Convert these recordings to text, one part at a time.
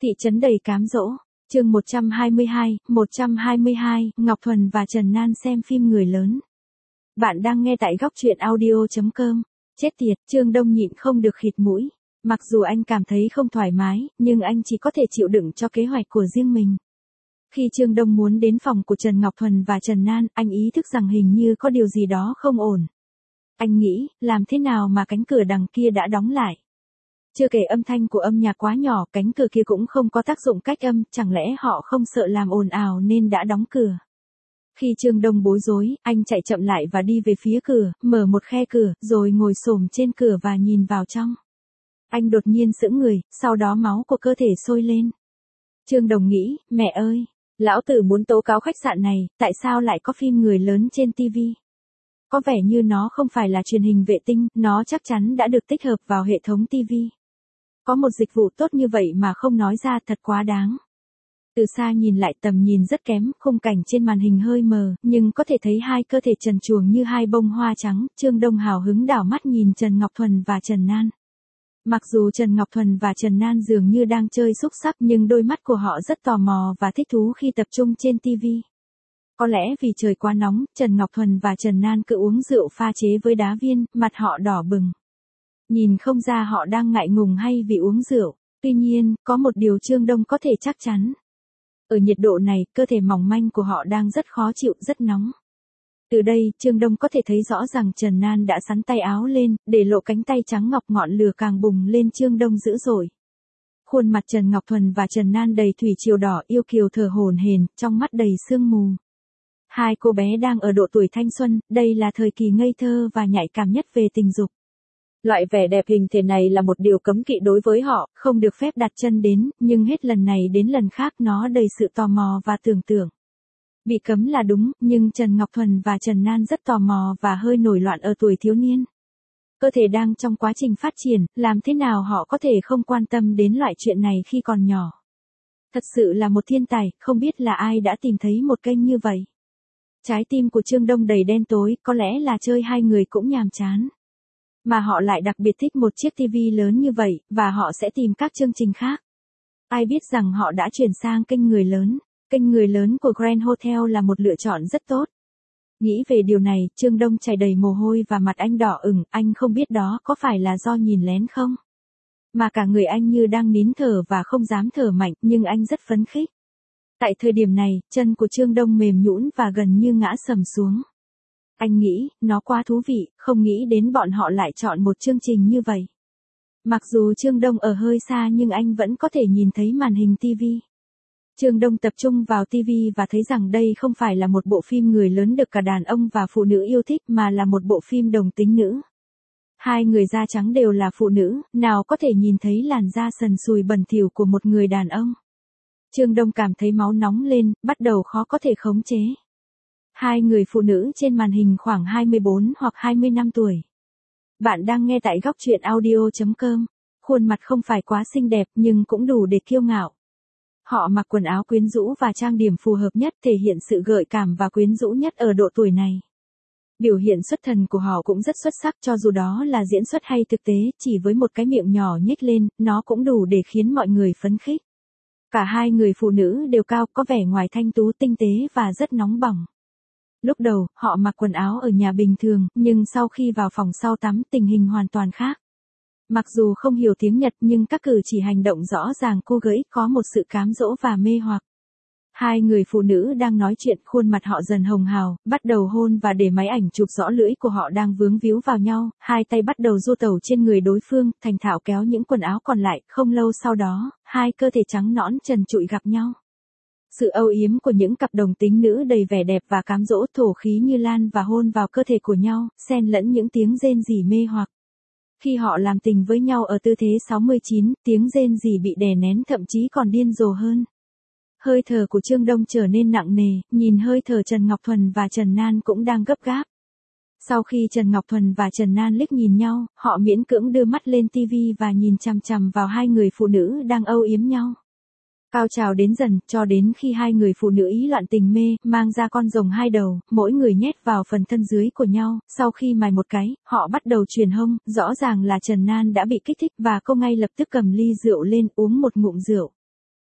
Thị trấn đầy cám dỗ, chương 122, Ngọc Thuần và Trần Nan xem phim người lớn. Bạn đang nghe tại góc truyện audio.com. Chết tiệt, Trương Đông nhịn không được khịt mũi. Mặc dù anh cảm thấy không thoải mái, nhưng anh chỉ có thể chịu đựng cho kế hoạch của riêng mình. Khi Trương Đông muốn đến phòng của Trần Ngọc Thuần và Trần Nan, anh ý thức rằng hình như có điều gì đó không ổn. Anh nghĩ, làm thế nào mà cánh cửa đằng kia đã đóng lại. Chưa kể âm thanh của âm nhạc quá nhỏ, cánh cửa kia cũng không có tác dụng cách âm, chẳng lẽ họ không sợ làm ồn ào nên đã đóng cửa. Khi Trương Đông bối rối, anh chạy chậm lại và đi về phía cửa, mở một khe cửa, rồi ngồi xổm trên cửa và nhìn vào trong. Anh đột nhiên sững người, sau đó máu của cơ thể sôi lên. Trương Đông nghĩ, mẹ ơi, lão tử muốn tố cáo khách sạn này, tại sao lại có phim người lớn trên TV? Có vẻ như nó không phải là truyền hình vệ tinh, nó chắc chắn đã được tích hợp vào hệ thống TV. Có một dịch vụ tốt như vậy mà không nói ra, thật quá đáng. Từ xa nhìn lại tầm nhìn rất kém, khung cảnh trên màn hình hơi mờ, nhưng có thể thấy hai cơ thể trần truồng như hai bông hoa trắng. Trương Đông hào hứng đảo mắt nhìn Trần Ngọc Thuần và Trần Nan. Mặc dù Trần Ngọc Thuần và Trần Nan dường như đang chơi xúc xắc, nhưng đôi mắt của họ rất tò mò và thích thú khi tập trung trên TV. Có lẽ vì trời quá nóng, Trần Ngọc Thuần và Trần Nan cứ uống rượu pha chế với đá viên, mặt họ đỏ bừng. Nhìn không ra họ đang ngại ngùng hay vì uống rượu. Tuy nhiên, có một điều Trương Đông có thể chắc chắn. Ở nhiệt độ này, cơ thể mỏng manh của họ đang rất khó chịu, rất nóng. Từ đây, Trương Đông có thể thấy rõ rằng Trần Nan đã xắn tay áo lên, để lộ cánh tay trắng ngọc, ngọn lửa càng bùng lên. Trương Đông dữ dội. Khuôn mặt Trần Ngọc Thuần và Trần Nan đầy thủy triều đỏ, yêu kiều thở hổn hển, trong mắt đầy sương mù. Hai cô bé đang ở độ tuổi thanh xuân, đây là thời kỳ ngây thơ và nhạy cảm nhất về tình dục. Loại vẻ đẹp hình thể này là một điều cấm kỵ đối với họ, không được phép đặt chân đến, nhưng hết lần này đến lần khác nó đầy sự tò mò và tưởng tượng. Bị cấm là đúng, nhưng Trần Ngọc Thuần và Trần Nan rất tò mò và hơi nổi loạn ở tuổi thiếu niên. Cơ thể đang trong quá trình phát triển, làm thế nào họ có thể không quan tâm đến loại chuyện này khi còn nhỏ. Thật sự là một thiên tài, không biết là ai đã tìm thấy một kênh như vậy. Trái tim của Trương Đông đầy đen tối, có lẽ là chơi hai người cũng nhàm chán. Mà họ lại đặc biệt thích một chiếc TV lớn như vậy, và họ sẽ tìm các chương trình khác. Ai biết rằng họ đã chuyển sang kênh người lớn. Kênh người lớn của Grand Hotel là một lựa chọn rất tốt. Nghĩ về điều này, Trương Đông chảy đầy mồ hôi và mặt anh đỏ ửng, anh không biết đó có phải là do nhìn lén không? Mà cả người anh như đang nín thở và không dám thở mạnh, nhưng anh rất phấn khích. Tại thời điểm này, chân của Trương Đông mềm nhũn và gần như ngã sầm xuống. Anh nghĩ, nó quá thú vị, không nghĩ đến bọn họ lại chọn một chương trình như vậy. Mặc dù Trương Đông ở hơi xa nhưng anh vẫn có thể nhìn thấy màn hình TV. Trương Đông tập trung vào TV và thấy rằng đây không phải là một bộ phim người lớn được cả đàn ông và phụ nữ yêu thích mà là một bộ phim đồng tính nữ. Hai người da trắng đều là phụ nữ, nào có thể nhìn thấy làn da sần sùi bẩn thỉu của một người đàn ông. Trương Đông cảm thấy máu nóng lên, bắt đầu khó có thể khống chế. Hai người phụ nữ trên màn hình khoảng 24 hoặc 25 tuổi. Bạn đang nghe tại góc truyện audio.com. Khuôn mặt không phải quá xinh đẹp nhưng cũng đủ để kiêu ngạo. Họ mặc quần áo quyến rũ và trang điểm phù hợp nhất, thể hiện sự gợi cảm và quyến rũ nhất ở độ tuổi này. Biểu hiện xuất thần của họ cũng rất xuất sắc, cho dù đó là diễn xuất hay thực tế, chỉ với một cái miệng nhỏ nhếch lên, nó cũng đủ để khiến mọi người phấn khích. Cả hai người phụ nữ đều cao, có vẻ ngoài thanh tú, tinh tế và rất nóng bỏng. Lúc đầu, họ mặc quần áo ở nhà bình thường, nhưng sau khi vào phòng sau tắm, tình hình hoàn toàn khác. Mặc dù không hiểu tiếng Nhật nhưng các cử chỉ hành động rõ ràng cô gái có một sự cám dỗ và mê hoặc. Hai người phụ nữ đang nói chuyện, khuôn mặt họ dần hồng hào, bắt đầu hôn và để máy ảnh chụp rõ lưỡi của họ đang vướng víu vào nhau, hai tay bắt đầu du tẩu trên người đối phương, thành thạo kéo những quần áo còn lại. Không lâu sau đó, hai cơ thể trắng nõn trần trụi gặp nhau. Sự âu yếm của những cặp đồng tính nữ đầy vẻ đẹp và cám dỗ, thổ khí như lan và hôn vào cơ thể của nhau, xen lẫn những tiếng rên rỉ mê hoặc. Khi họ làm tình với nhau ở tư thế 69, tiếng rên rỉ bị đè nén, thậm chí còn điên rồ hơn. Hơi thở của Trương Đông trở nên nặng nề, nhìn hơi thở Trần Ngọc Thuần và Trần Nan cũng đang gấp gáp. Sau khi Trần Ngọc Thuần và Trần Nan liếc nhìn nhau, họ miễn cưỡng đưa mắt lên TV và nhìn chằm chằm vào hai người phụ nữ đang âu yếm nhau. Cao trào đến dần, cho đến khi hai người phụ nữ ý loạn tình mê, mang ra con rồng hai đầu, mỗi người nhét vào phần thân dưới của nhau. Sau khi mài một cái, họ bắt đầu truyền hông, rõ ràng là Trần Nan đã bị kích thích và cô ngay lập tức cầm ly rượu lên uống một ngụm rượu.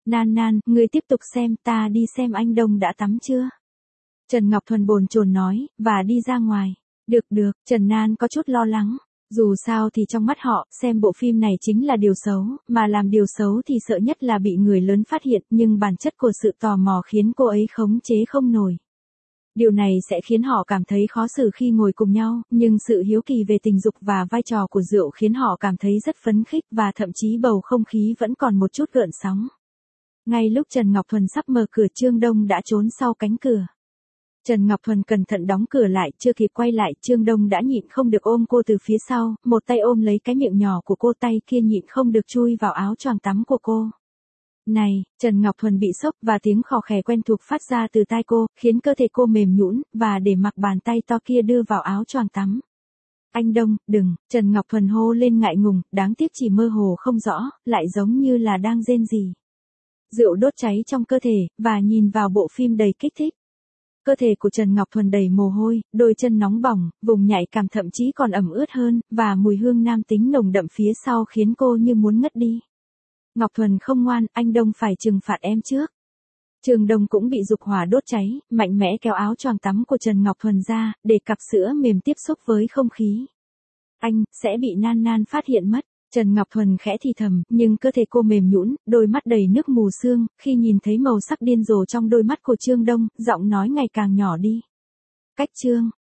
Nan Nan, ngươi tiếp tục xem, ta đi xem anh Đông đã tắm chưa? Trần Ngọc Thuần bồn chồn nói, và đi ra ngoài. Được, Trần Nan có chút lo lắng. Dù sao thì trong mắt họ, xem bộ phim này chính là điều xấu, mà làm điều xấu thì sợ nhất là bị người lớn phát hiện, nhưng bản chất của sự tò mò khiến cô ấy khống chế không nổi. Điều này sẽ khiến họ cảm thấy khó xử khi ngồi cùng nhau, nhưng sự hiếu kỳ về tình dục và vai trò của rượu khiến họ cảm thấy rất phấn khích và thậm chí bầu không khí vẫn còn một chút gợn sóng. Ngay lúc Trần Ngọc Thuần sắp mở cửa, Trương Đông đã trốn sau cánh cửa. Trần Ngọc Thuần cẩn thận đóng cửa lại, chưa kịp quay lại, Trương Đông đã nhịn không được ôm cô từ phía sau, một tay ôm lấy cái miệng nhỏ của cô, tay kia nhịn không được chui vào áo choàng tắm của cô. Này, Trần Ngọc Thuần bị sốc và tiếng khò khè quen thuộc phát ra từ tai cô, khiến cơ thể cô mềm nhũn và để mặc bàn tay to kia đưa vào áo choàng tắm. Anh Đông, đừng, Trần Ngọc Thuần hô lên ngại ngùng, đáng tiếc chỉ mơ hồ không rõ, lại giống như là đang rên rỉ. Rượu đốt cháy trong cơ thể, và nhìn vào bộ phim đầy kích thích. Cơ thể của Trần Ngọc Thuần đầy mồ hôi, đôi chân nóng bỏng, vùng nhạy cảm thậm chí còn ẩm ướt hơn, và mùi hương nam tính nồng đậm phía sau khiến cô như muốn ngất đi. Ngọc Thuần không ngoan, anh Đông phải trừng phạt em trước. Trương Đông cũng bị dục hỏa đốt cháy, mạnh mẽ kéo áo choàng tắm của Trần Ngọc Thuần ra, để cặp sữa mềm tiếp xúc với không khí. Anh, sẽ bị Nan Nan phát hiện mất. Trần Ngọc Thuần khẽ thì thầm, nhưng cơ thể cô mềm nhũn, đôi mắt đầy nước mù sương, khi nhìn thấy màu sắc điên rồ trong đôi mắt của Trương Đông, giọng nói ngày càng nhỏ đi. Cách Trương,